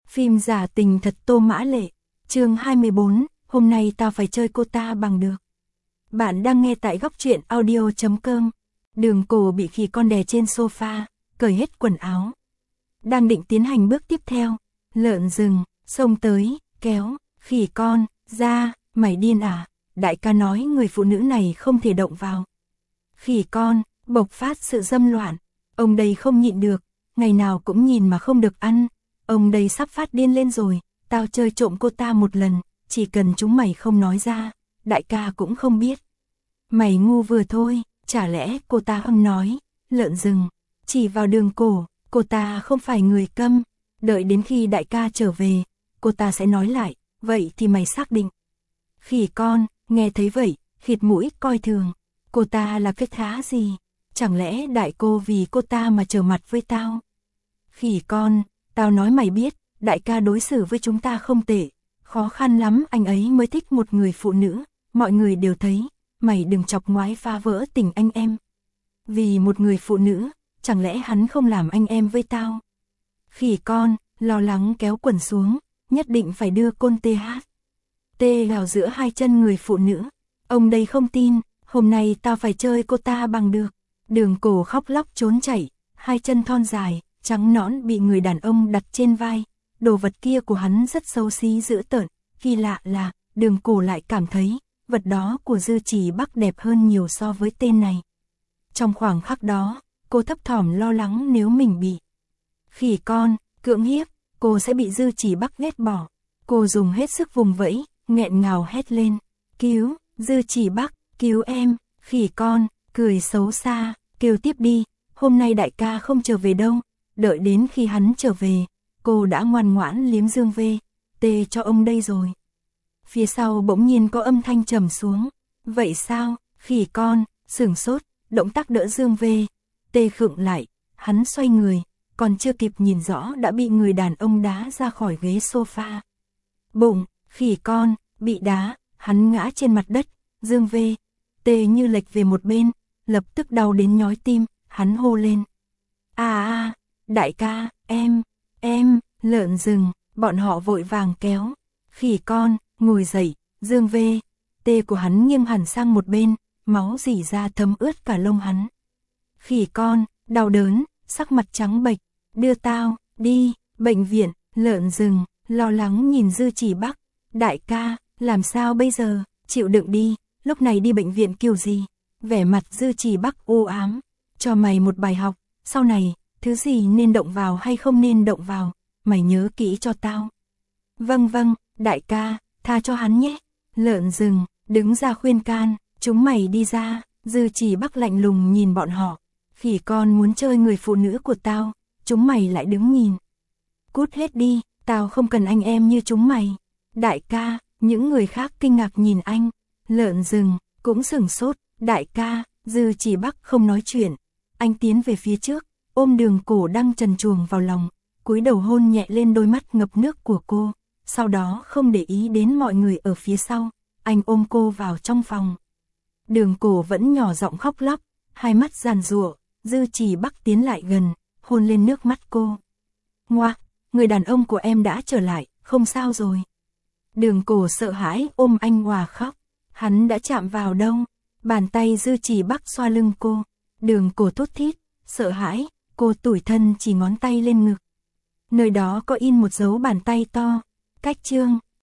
Phim giả tình thật Tô Mã Lệ, chương 24, hôm nay tao phải chơi cô ta bằng được. Bạn đang nghe tại góc truyện audio.com. Đường Cổ bị khỉ con đè trên sofa, cởi hết quần áo. Đang định tiến hành bước tiếp theo, lợn rừng, xông tới, kéo, khỉ con, ra, mày điên à, đại ca nói người phụ nữ này không thể động vào. Khỉ con, bộc phát sự dâm loạn, ông đây không nhịn được, ngày nào cũng nhìn mà không được ăn. Ông đây sắp phát điên lên rồi, tao chơi trộm cô ta một lần, chỉ cần chúng mày không nói ra, đại ca cũng không biết. Mày ngu vừa thôi, chả lẽ cô ta không nói, lợn rừng, chỉ vào Đường Cổ, cô ta không phải người câm, đợi đến khi đại ca trở về, cô ta sẽ nói lại, vậy thì mày xác định. Khỉ con, nghe thấy vậy, khịt mũi coi thường, cô ta là cái thá gì, chẳng lẽ đại cô vì cô ta mà trở mặt với tao. Khỉ con, tao nói mày biết, đại ca đối xử với chúng ta không tệ, khó khăn lắm anh ấy mới thích một người phụ nữ, mọi người đều thấy, mày đừng chọc ngoái phá vỡ tình anh em. Vì một người phụ nữ, chẳng lẽ hắn không làm anh em với tao? Khỉ con, lo lắng kéo quần xuống, nhất định phải đưa côn tê hát. Tê gào giữa hai chân người phụ nữ, ông đây không tin, hôm nay tao phải chơi cô ta bằng được. Đường Cổ khóc lóc trốn chạy, hai chân thon dài, trắng nõn bị người đàn ông đặt trên vai, đồ vật kia của hắn rất xấu xí dữ tợn, kỳ lạ là, Đường Cổ lại cảm thấy, vật đó của Dư Chỉ Bắc đẹp hơn nhiều so với tên này. Trong khoảng khắc đó, cô thấp thỏm lo lắng nếu mình bị khỉ con, cưỡng hiếp, cô sẽ bị Dư Chỉ Bắc ghét bỏ. Cô dùng hết sức vùng vẫy, nghẹn ngào hét lên, cứu, Dư Chỉ Bắc, cứu em, khỉ con, cười xấu xa, kêu tiếp đi, hôm nay đại ca không trở về đâu. Đợi đến khi hắn trở về, cô đã ngoan ngoãn liếm Dương Tê cho ông đây rồi. Phía sau bỗng nhiên có âm thanh trầm xuống. Vậy sao, khỉ con, sửng sốt, động tác đỡ Dương Tê khựng lại, hắn xoay người, còn chưa kịp nhìn rõ đã bị người đàn ông đá ra khỏi ghế sofa. Bụng, khỉ con, bị đá, hắn ngã trên mặt đất, Dương Tê như lệch về một bên, lập tức đau đến nhói tim, hắn hô lên. Đại ca, em, lợn rừng, bọn họ vội vàng kéo. Khỉ con, ngồi dậy, Dương Tê của hắn nghiêng hẳn sang một bên, máu rỉ ra thấm ướt cả lông hắn. Khỉ con, đau đớn, sắc mặt trắng bệch, đưa tao, đi, bệnh viện, lợn rừng, lo lắng nhìn Dư Chỉ Bắc. Đại ca, làm sao bây giờ, chịu đựng đi, lúc này đi bệnh viện kiểu gì? Vẻ mặt Dư Chỉ Bắc u ám, cho mày một bài học, sau này, thứ gì nên động vào hay không nên động vào, mày nhớ kỹ cho tao. Vâng, đại ca, tha cho hắn nhé. Lợn rừng, đứng ra khuyên can, chúng mày đi ra. Dư Chỉ Bắc lạnh lùng nhìn bọn họ. Khỉ con muốn chơi người phụ nữ của tao, chúng mày lại đứng nhìn. Cút hết đi, tao không cần anh em như chúng mày. Đại ca, những người khác kinh ngạc nhìn anh. Lợn rừng, cũng sửng sốt. Đại ca, Dư Chỉ Bắc không nói chuyện. Anh tiến về phía trước, ôm Đường Cổ đang trần truồng vào lòng, cúi đầu hôn nhẹ lên đôi mắt ngập nước của cô, sau đó không để ý đến mọi người ở phía sau, anh ôm cô vào trong phòng. Đường Cổ vẫn nhỏ giọng khóc lóc, hai mắt giàn giụa, Dư Chỉ Bắc tiến lại gần, hôn lên nước mắt cô. Ngoác, người đàn ông của em đã trở lại, không sao rồi. Đường Cổ sợ hãi ôm anh hòa khóc, hắn đã chạm vào đâu? Bàn tay Dư Chỉ Bắc xoa lưng cô, Đường Cổ thút thít, sợ hãi, cô tủi thân chỉ ngón tay lên ngực. Nơi đó có in một dấu bàn tay to, cách chương.